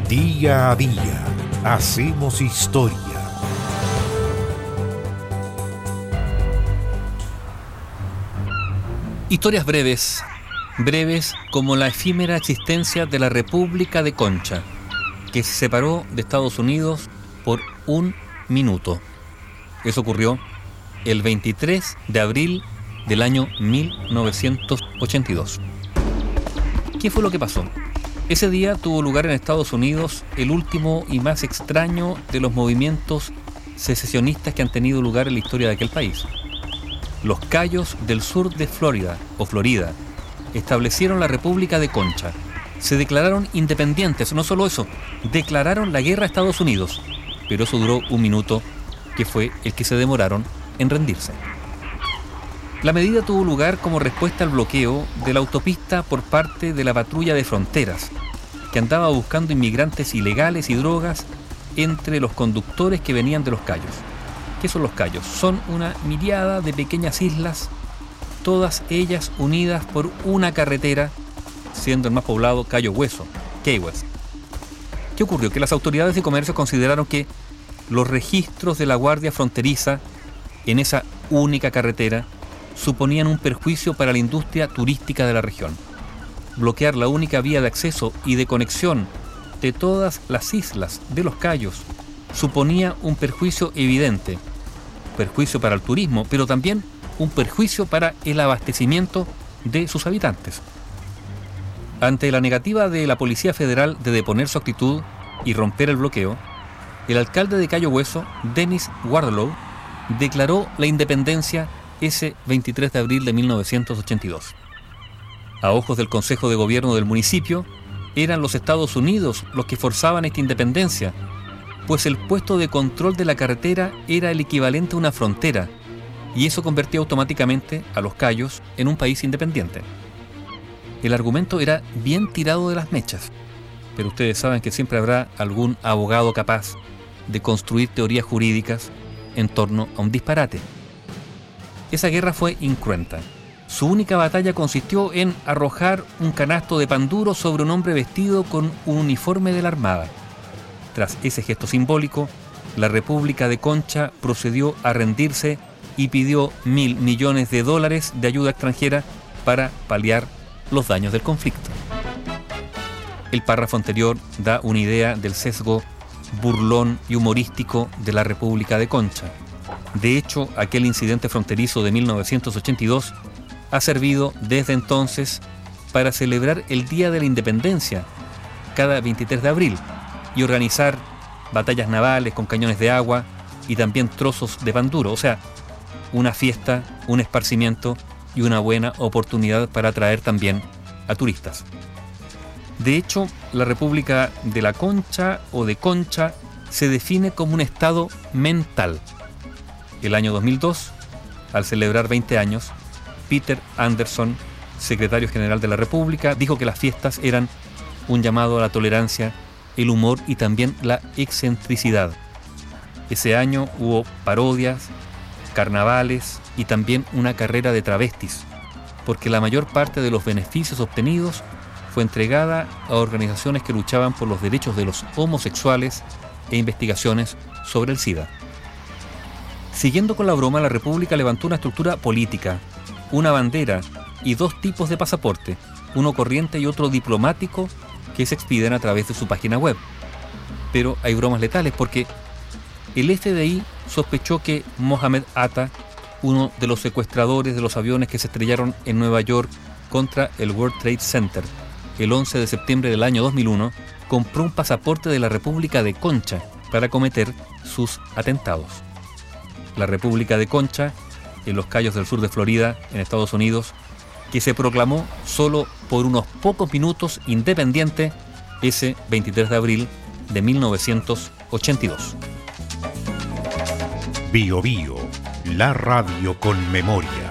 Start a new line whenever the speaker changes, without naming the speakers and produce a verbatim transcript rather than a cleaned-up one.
Día a día hacemos historia.
Historias breves, breves como la efímera existencia de la República de Concha, que se separó de Estados Unidos por un minuto. Eso ocurrió el veintitrés de abril del año mil novecientos ochenta y dos. ¿Qué fue lo que pasó? Ese día tuvo lugar en Estados Unidos el último y más extraño de los movimientos secesionistas que han tenido lugar en la historia de aquel país. Los Cayos del sur de Florida, o Florida, establecieron la República de Concha. Se declararon independientes, no solo eso, declararon la guerra a Estados Unidos, pero eso duró un minuto, que fue el que se demoraron en rendirse. La medida tuvo lugar como respuesta al bloqueo de la autopista por parte de la patrulla de fronteras, que andaba buscando inmigrantes ilegales y drogas entre los conductores que venían de los Cayos. ¿Qué son los Cayos? Son una miríada de pequeñas islas, todas ellas unidas por una carretera, siendo el más poblado Cayo Hueso, Key West. ¿Qué ocurrió? Que las autoridades de comercio consideraron que los registros de la Guardia Fronteriza en esa única carretera suponían un perjuicio para la industria turística de la región. Bloquear la única vía de acceso y de conexión de todas las islas de los Cayos suponía un perjuicio evidente, perjuicio para el turismo, pero también un perjuicio para el abastecimiento de sus habitantes. Ante la negativa de la Policía Federal de deponer su actitud y romper el bloqueo, el alcalde de Cayo Hueso, Dennis Wardlow, declaró la independencia ese veintitrés de abril de mil novecientos ochenta y dos. A ojos del Consejo de Gobierno del municipio, eran los Estados Unidos los que forzaban esta independencia, pues el puesto de control de la carretera era el equivalente a una frontera, y eso convertía automáticamente a los Cayos en un país independiente. El argumento era bien tirado de las mechas, pero ustedes saben que siempre habrá algún abogado capaz de construir teorías jurídicas en torno a un disparate. Esa guerra fue incruenta. Su única batalla consistió en arrojar un canasto de pan duro sobre un hombre vestido con un uniforme de la Armada. Tras ese gesto simbólico, la República de Concha procedió a rendirse y pidió mil millones de dólares de ayuda extranjera para paliar los daños del conflicto. El párrafo anterior da una idea del sesgo burlón y humorístico de la República de Concha. De hecho, aquel incidente fronterizo de mil novecientos ochenta y dos ha servido desde entonces para celebrar el Día de la Independencia cada veintitrés de abril y organizar batallas navales con cañones de agua y también trozos de pan duro, o sea, una fiesta, un esparcimiento y una buena oportunidad para atraer también a turistas. De hecho, la República de la Concha o de Concha se define como un estado mental. El año dos mil dos, al celebrar veinte años, Peter Anderson, secretario general de la República, dijo que las fiestas eran un llamado a la tolerancia, el humor y también la excentricidad. Ese año hubo parodias, carnavales y también una carrera de travestis, porque la mayor parte de los beneficios obtenidos fue entregada a organizaciones que luchaban por los derechos de los homosexuales e investigaciones sobre el SIDA. Siguiendo con la broma, la República levantó una estructura política, una bandera y dos tipos de pasaporte, uno corriente y otro diplomático, que se expiden a través de su página web. Pero hay bromas letales porque el F B I sospechó que Mohamed Atta, uno de los secuestradores de los aviones que se estrellaron en Nueva York contra el World Trade Center el once de septiembre del año dos mil uno, compró un pasaporte de la República de Concha para cometer sus atentados. La República de Concha, en los Cayos del sur de Florida, en Estados Unidos, que se proclamó solo por unos pocos minutos independiente ese veintitrés de abril de mil novecientos ochenta y dos.
Bio Bio, la radio con memoria.